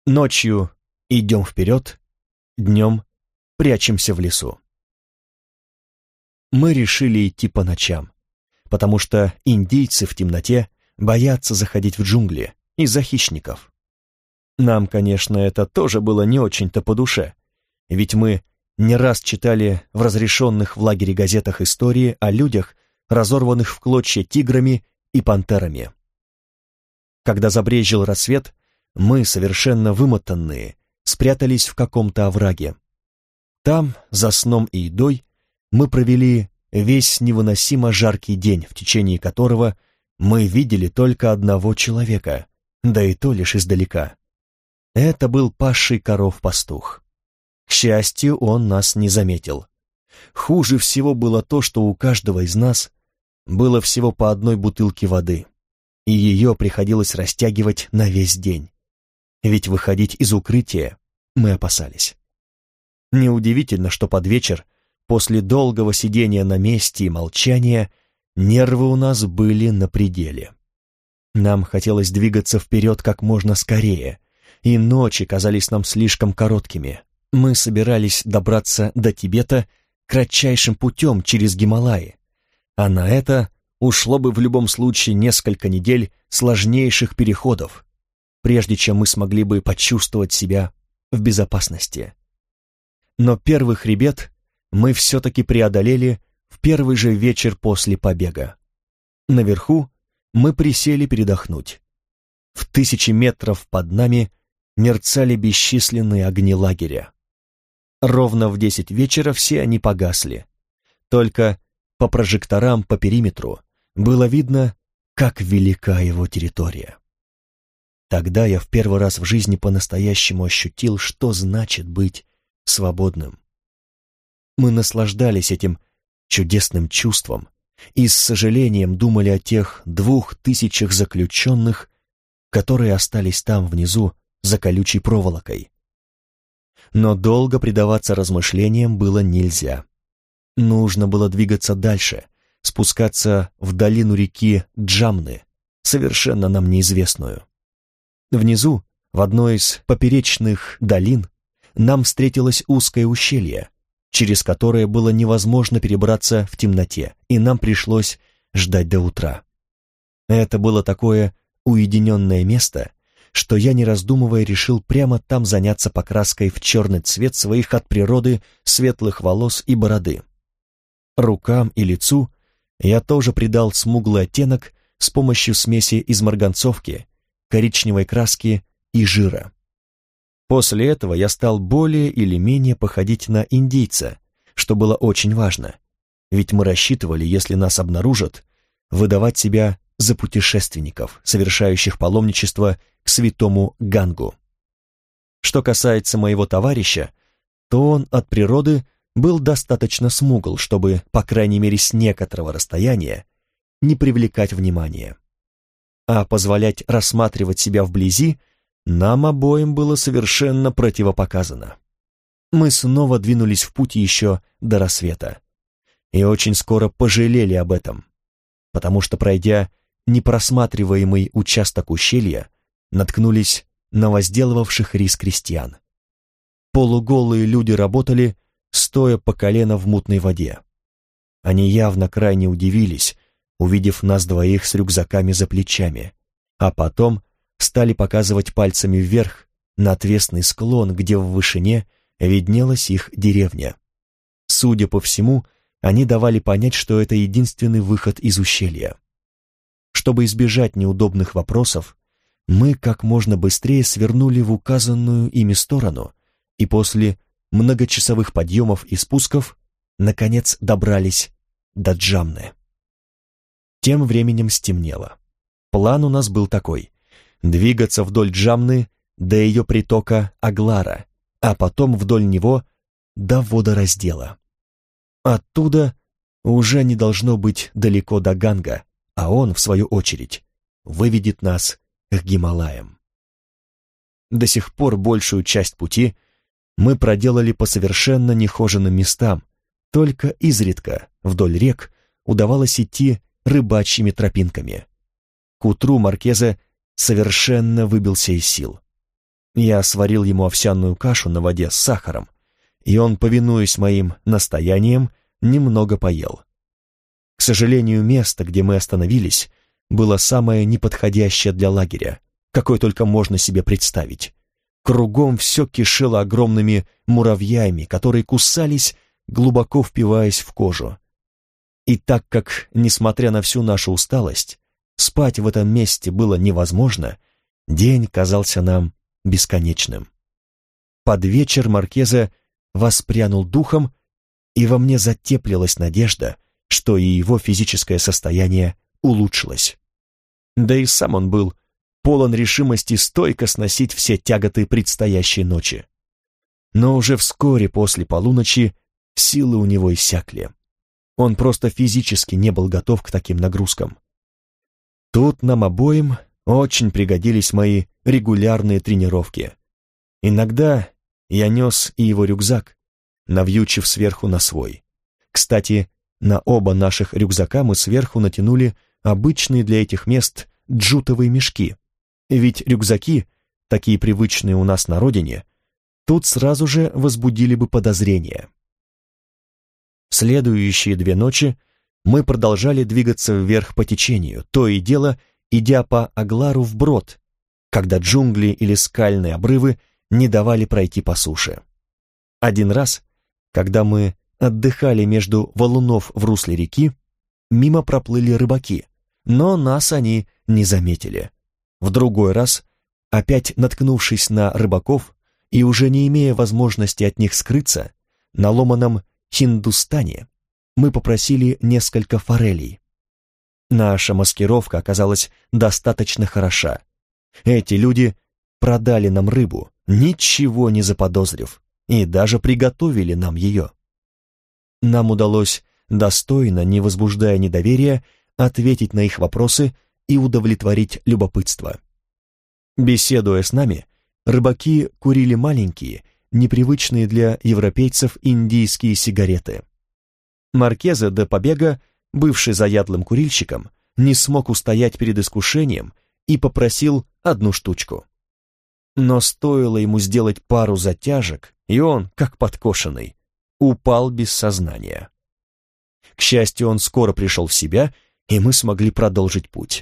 Ночью идем вперед, днем прячемся в лесу. Мы решили идти по ночам, потому что индейцы в темноте боятся заходить в джунгли из-за хищников. Нам, конечно, это тоже было не очень-то по душе, ведь мы не раз читали в разрешенных в лагере газетах истории о людях, разорванных в клочья тиграми и пантерами. Когда забрезжил рассвет, мы, совершенно вымотанные, спрятались в каком-то овраге. Там, за сном и едой, мы провели весь невыносимо жаркий день, в течение которого мы видели только одного человека, да и то лишь издалека. Это был пасший коров пастух. К счастью, он нас не заметил. Хуже всего было то, что у каждого из нас было всего по одной бутылке воды, и ее приходилось растягивать на весь день. Ведь выходить из укрытия мы опасались. Неудивительно, что под вечер, после долгого сидения на месте и молчания, нервы у нас были на пределе. Нам хотелось двигаться вперед как можно скорее, и ночи казались нам слишком короткими. Мы собирались добраться до Тибета кратчайшим путем через Гималаи, а на это ушло бы в любом случае несколько недель сложнейших переходов, прежде чем мы смогли бы почувствовать себя в безопасности. Но первый хребет мы все-таки преодолели в первый же вечер после побега. Наверху мы присели передохнуть. В 1000 метров под нами мерцали бесчисленные огни лагеря. Ровно в 10 вечера все они погасли. Только по прожекторам по периметру было видно, как велика его территория. Тогда я в первый раз в жизни по-настоящему ощутил, что значит быть свободным. Мы наслаждались этим чудесным чувством и с сожалением думали о тех 2000 заключенных, которые остались там внизу за колючей проволокой. Но долго предаваться размышлениям было нельзя. Нужно было двигаться дальше, спускаться в долину реки Джамны, совершенно нам неизвестную. Внизу, в одной из поперечных долин, нам встретилось узкое ущелье, через которое было невозможно перебраться в темноте, и нам пришлось ждать до утра. Это было такое уединенное место, что я, не раздумывая, решил прямо там заняться покраской в черный цвет своих от природы светлых волос и бороды. Рукам и лицу я тоже придал смуглый оттенок с помощью смеси из марганцовки, коричневой краски и жира. После этого я стал более или менее походить на индейца, что было очень важно, ведь мы рассчитывали, если нас обнаружат, выдавать себя за путешественников, совершающих паломничество к святому Гангу. Что касается моего товарища, то он от природы был достаточно смугл, чтобы, по крайней мере с некоторого расстояния, не привлекать внимания. А позволять рассматривать себя вблизи нам обоим было совершенно противопоказано. Мы снова двинулись в путь еще до рассвета, и очень скоро пожалели об этом, потому что, пройдя непросматриваемый участок ущелья, наткнулись на возделывавших рис крестьян. Полуголые люди работали, стоя по колено в мутной воде. Они явно крайне удивились, увидев нас двоих с рюкзаками за плечами, а потом стали показывать пальцами вверх на отвесный склон, где в вышине виднелась их деревня. Судя по всему, они давали понять, что это единственный выход из ущелья. Чтобы избежать неудобных вопросов, мы как можно быстрее свернули в указанную ими сторону и после многочасовых подъемов и спусков наконец добрались до Джамны. Тем временем стемнело. План у нас был такой: двигаться вдоль Джамны до ее притока Аглара, а потом вдоль него до водораздела. Оттуда уже не должно быть далеко до Ганга, а он, в свою очередь, выведет нас к Гималаям. До сих пор большую часть пути мы проделали по совершенно нехоженным местам, только изредка вдоль рек удавалось идти рыбачьими тропинками. К утру Маркезе совершенно выбился из сил. Я сварил ему овсяную кашу на воде с сахаром, и он, повинуясь моим настояниям, немного поел. К сожалению, место, где мы остановились, было самое неподходящее для лагеря, какое только можно себе представить. Кругом все кишело огромными муравьями, которые кусались, глубоко впиваясь в кожу. И так как, несмотря на всю нашу усталость, спать в этом месте было невозможно, день казался нам бесконечным. Под вечер Маркеза воспрянул духом, и во мне затеплилась надежда, что и его физическое состояние улучшилось. Да и сам он был полон решимости стойко сносить все тяготы предстоящей ночи. Но уже вскоре после полуночи силы у него иссякли. Он просто физически не был готов к таким нагрузкам. Тут нам обоим очень пригодились мои регулярные тренировки. Иногда я нес и его рюкзак, навьючив сверху на свой. Кстати, на оба наших рюкзака мы сверху натянули обычные для этих мест джутовые мешки, ведь рюкзаки, такие привычные у нас на родине, тут сразу же возбудили бы подозрения. Следующие 2 ночи мы продолжали двигаться вверх по течению, то и дело идя по Аглару вброд, когда джунгли или скальные обрывы не давали пройти по суше. Один раз, когда мы отдыхали между валунов в русле реки, мимо проплыли рыбаки, но нас они не заметили. В другой раз, опять наткнувшись на рыбаков и уже не имея возможности от них скрыться, на ломаном Хиндустане мы попросили несколько форелей. Наша маскировка оказалась достаточно хороша. Эти люди продали нам рыбу, ничего не заподозрив, и даже приготовили нам ее. Нам удалось достойно, не возбуждая недоверия, ответить на их вопросы и удовлетворить любопытство. Беседуя с нами, рыбаки курили маленькие, непривычные для европейцев индийские сигареты. Маркеза до побега, бывший заядлым курильщиком, не смог устоять перед искушением и попросил 1 штучку. Но стоило ему сделать пару затяжек, и он, как подкошенный, упал без сознания. К счастью, он скоро пришел в себя, и мы смогли продолжить путь.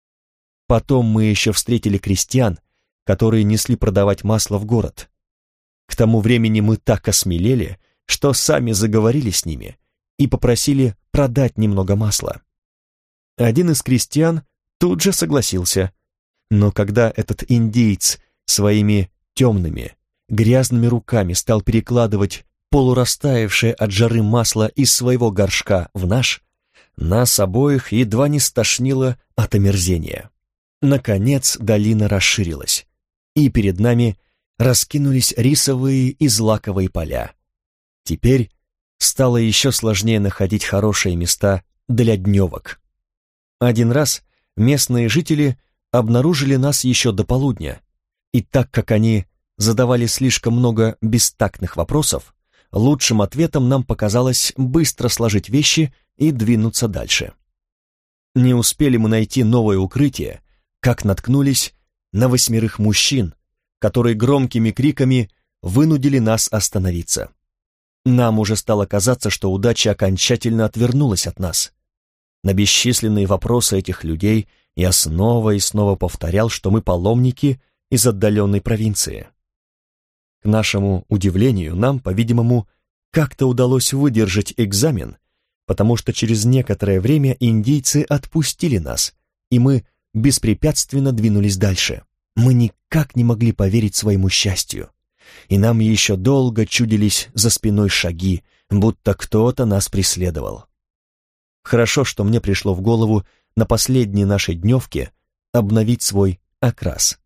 Потом мы еще встретили крестьян, которые несли продавать масло в город. К тому времени мы так осмелели, что сами заговорили с ними и попросили продать немного масла. Один из крестьян тут же согласился, но когда этот индеец своими темными, грязными руками стал перекладывать полурастаявшее от жары масло из своего горшка в наш, нас обоих едва не стошнило от омерзения. Наконец долина расширилась, и перед нами раскинулись рисовые и злаковые поля. Теперь стало еще сложнее находить хорошие места для дневок. Один раз местные жители обнаружили нас еще до полудня, и так как они задавали слишком много бестактных вопросов, лучшим ответом нам показалось быстро сложить вещи и двинуться дальше. Не успели мы найти новое укрытие, как наткнулись на 8 мужчин, которые громкими криками вынудили нас остановиться. Нам уже стало казаться, что удача окончательно отвернулась от нас. На бесчисленные вопросы этих людей я снова и снова повторял, что мы паломники из отдаленной провинции. К нашему удивлению, нам, по-видимому, как-то удалось выдержать экзамен, потому что через некоторое время индейцы отпустили нас, и мы беспрепятственно двинулись дальше. Мы никак не могли поверить своему счастью, и нам еще долго чудились за спиной шаги, будто кто-то нас преследовал. Хорошо, что мне пришло в голову на последней нашей дневке обновить свой окрас.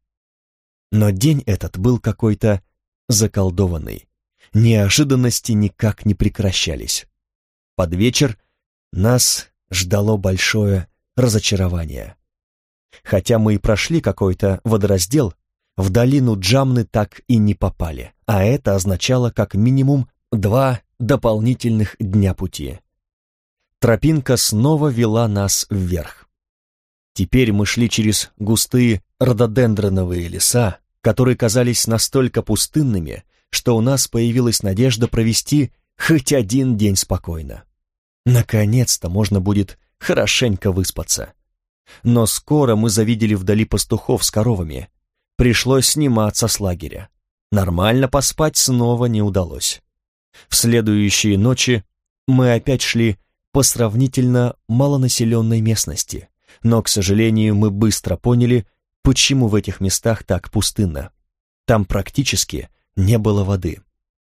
Но день этот был какой-то заколдованный. Неожиданности никак не прекращались. Под вечер нас ждало большое разочарование. Хотя мы и прошли какой-то водораздел, в долину Джамны так и не попали, а это означало как минимум 2 дополнительных дня пути. Тропинка снова вела нас вверх. Теперь мы шли через густые рододендроновые леса, которые казались настолько пустынными, что у нас появилась надежда провести хоть один день спокойно. Наконец-то можно будет хорошенько выспаться. Но скоро мы завидели вдали пастухов с коровами. Пришлось сниматься с лагеря. Нормально поспать снова не удалось. В следующие ночи мы опять шли по сравнительно малонаселенной местности, но, к сожалению, мы быстро поняли, почему в этих местах так пустынно. Там практически не было воды.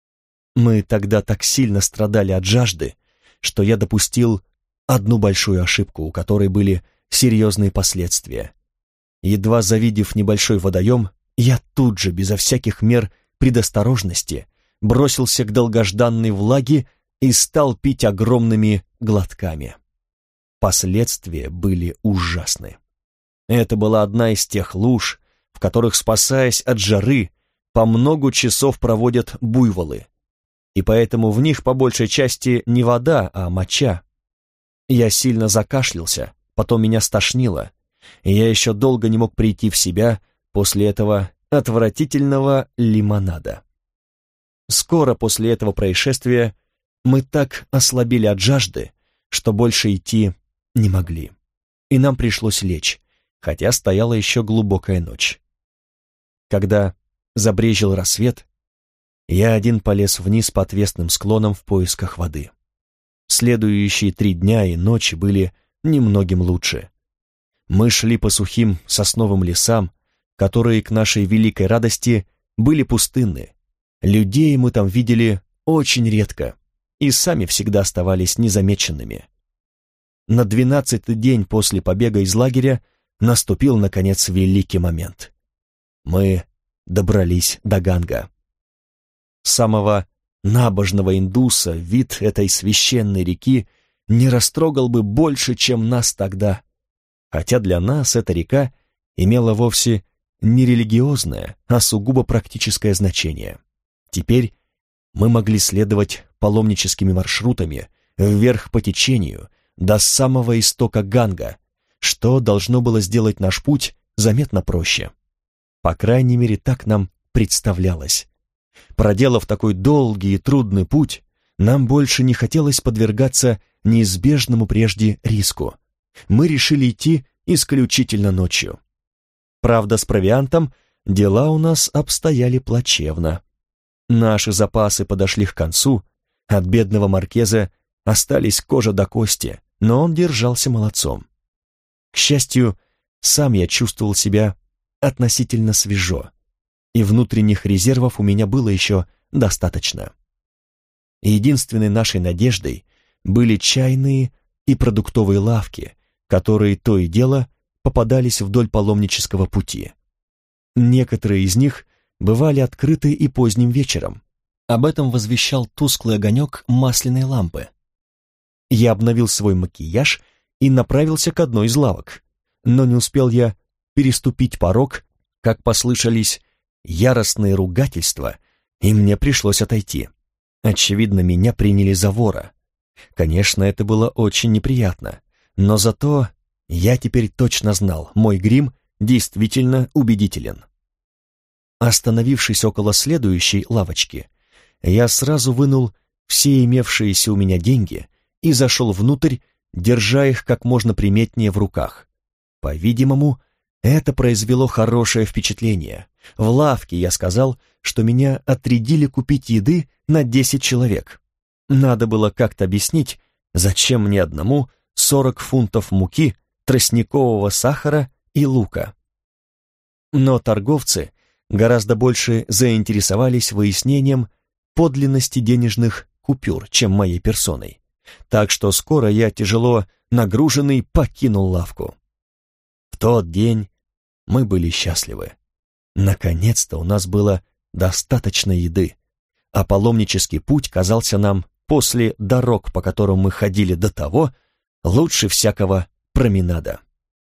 Мы тогда так сильно страдали от жажды, что я допустил одну большую ошибку, у которой были серьезные последствия. Едва завидев небольшой водоем, я тут же, безо всяких мер предосторожности, бросился к долгожданной влаге и стал пить огромными глотками. Последствия были ужасны. Это была одна из тех луж, в которых, спасаясь от жары, по много часов проводят буйволы, и поэтому в них по большей части не вода, а моча. Я сильно закашлялся, потом меня стошнило, и я еще долго не мог прийти в себя после этого отвратительного лимонада. Скоро после этого происшествия мы так ослабели от жажды, что больше идти не могли, и нам пришлось лечь, хотя стояла еще глубокая ночь. Когда забрезжил рассвет, я один полез вниз по отвесным склонам в поисках воды. Следующие 3 дня и ночи были немногим лучше. Мы шли по сухим сосновым лесам, которые, к нашей великой радости, были пустынны. Людей мы там видели очень редко и сами всегда оставались незамеченными. На 12-й день после побега из лагеря наступил, наконец, великий момент. Мы добрались до Ганга. Самого набожного индуса вид этой священной реки не растрогал бы больше, чем нас тогда, хотя для нас эта река имела вовсе не религиозное, а сугубо практическое значение. Теперь мы могли следовать паломническими маршрутами вверх по течению до самого истока Ганга, что должно было сделать наш путь заметно проще. По крайней мере, так нам представлялось. Проделав такой долгий и трудный путь, нам больше не хотелось подвергаться неизбежному прежде риску. Мы решили идти исключительно ночью. Правда, с провиантом дела у нас обстояли плачевно. Наши запасы подошли к концу, от бедного маркеза остались кожа до кости, но он держался молодцом. К счастью, сам я чувствовал себя относительно свежо, и внутренних резервов у меня было еще достаточно. Единственной нашей надеждой были чайные и продуктовые лавки, которые то и дело попадались вдоль паломнического пути. Некоторые из них бывали открыты и поздним вечером. Об этом возвещал тусклый огонек масляной лампы. Я обновил свой макияж и направился к одной из лавок, но не успел я переступить порог, как послышались яростные ругательства, и мне пришлось отойти. Очевидно, меня приняли за вора. Конечно, это было очень неприятно, но зато я теперь точно знал, мой грим действительно убедителен. Остановившись около следующей лавочки, я сразу вынул все имевшиеся у меня деньги и зашел внутрь, держа их как можно приметнее в руках. По-видимому, это произвело хорошее впечатление. В лавке я сказал, что меня отрядили купить еды на 10 человек. Надо было как-то объяснить, зачем мне одному 40 фунтов муки, тростникового сахара и лука. Но торговцы гораздо больше заинтересовались выяснением подлинности денежных купюр, чем моей персоной. Так что скоро я, тяжело нагруженный, покинул лавку. В тот день мы были счастливы. Наконец-то у нас было достаточно еды, а паломнический путь казался нам после дорог, по которым мы ходили до того, лучше всякого променада.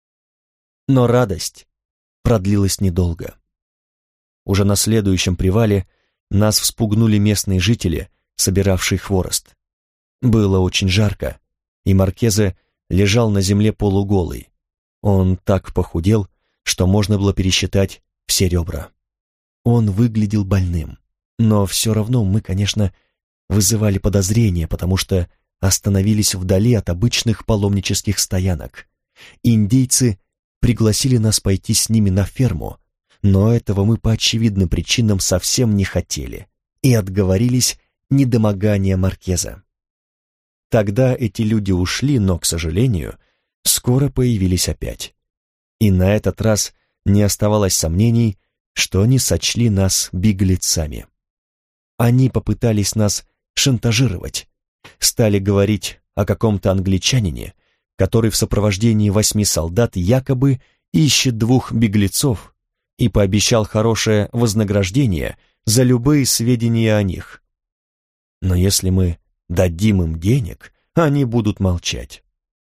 Но радость продлилась недолго. Уже на следующем привале нас вспугнули местные жители, собиравшие хворост. Было очень жарко, и Маркезе лежал на земле полуголый. Он так похудел, что можно было пересчитать все ребра. он выглядел больным. Но все равно мы, конечно, вызывали подозрения, потому что остановились вдали от обычных паломнических стоянок. Индейцы пригласили нас пойти с ними на ферму, но этого мы по очевидным причинам совсем не хотели и отговорились недомогания маркиза. Тогда эти люди ушли, но, к сожалению, скоро появились опять. И на этот раз не оставалось сомнений, что они сочли нас беглецами. Они попытались нас шантажировать, стали говорить о каком-то англичанине, который в сопровождении 8 солдат якобы ищет 2 беглецов и пообещал хорошее вознаграждение за любые сведения о них. Но если мы дадим им денег, они будут молчать.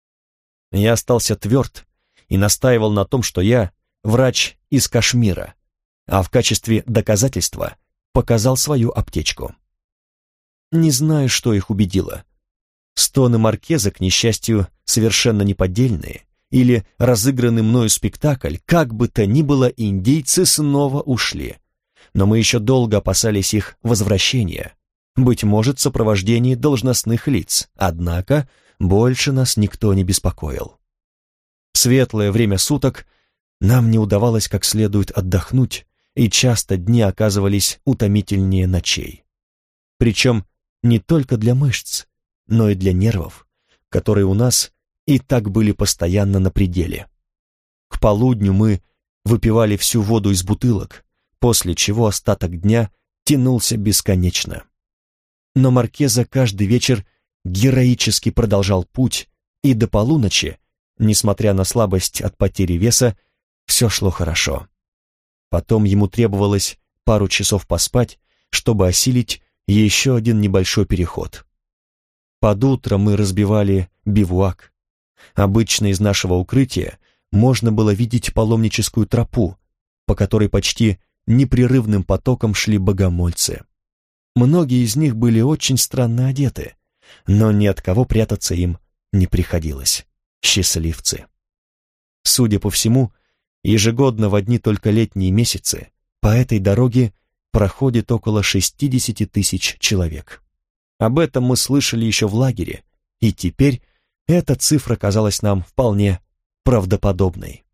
Я остался тверд и настаивал на том, что я врач из Кашмира, а в качестве доказательства показал свою аптечку. Не знаю, что их убедило. Стоны маркиза, к несчастью, совершенно неподдельные, или разыгранный мною спектакль, как бы то ни было, индейцы снова ушли. Но мы еще долго опасались их возвращения, быть может, в сопровождении должностных лиц, однако больше нас никто не беспокоил. В светлое время суток нам не удавалось как следует отдохнуть, и часто дни оказывались утомительнее ночей. Причем не только для мышц, но и для нервов, которые у нас и так были постоянно на пределе. К полудню мы выпивали всю воду из бутылок, после чего остаток дня тянулся бесконечно. Но Маркеза каждый вечер героически продолжал путь, и до полуночи, несмотря на слабость от потери веса, все шло хорошо. Потом ему требовалось пару часов поспать, чтобы осилить еще один небольшой переход. Под утро мы разбивали бивуак. Обычно из нашего укрытия можно было видеть паломническую тропу, по которой почти непрерывным потоком шли богомольцы. Многие из них были очень странно одеты, но ни от кого прятаться им не приходилось. Счастливцы. Судя по всему, ежегодно в одни только летние месяцы по этой дороге проходит около 60 тысяч человек. Об этом мы слышали еще в лагере, и теперь эта цифра казалась нам вполне правдоподобной.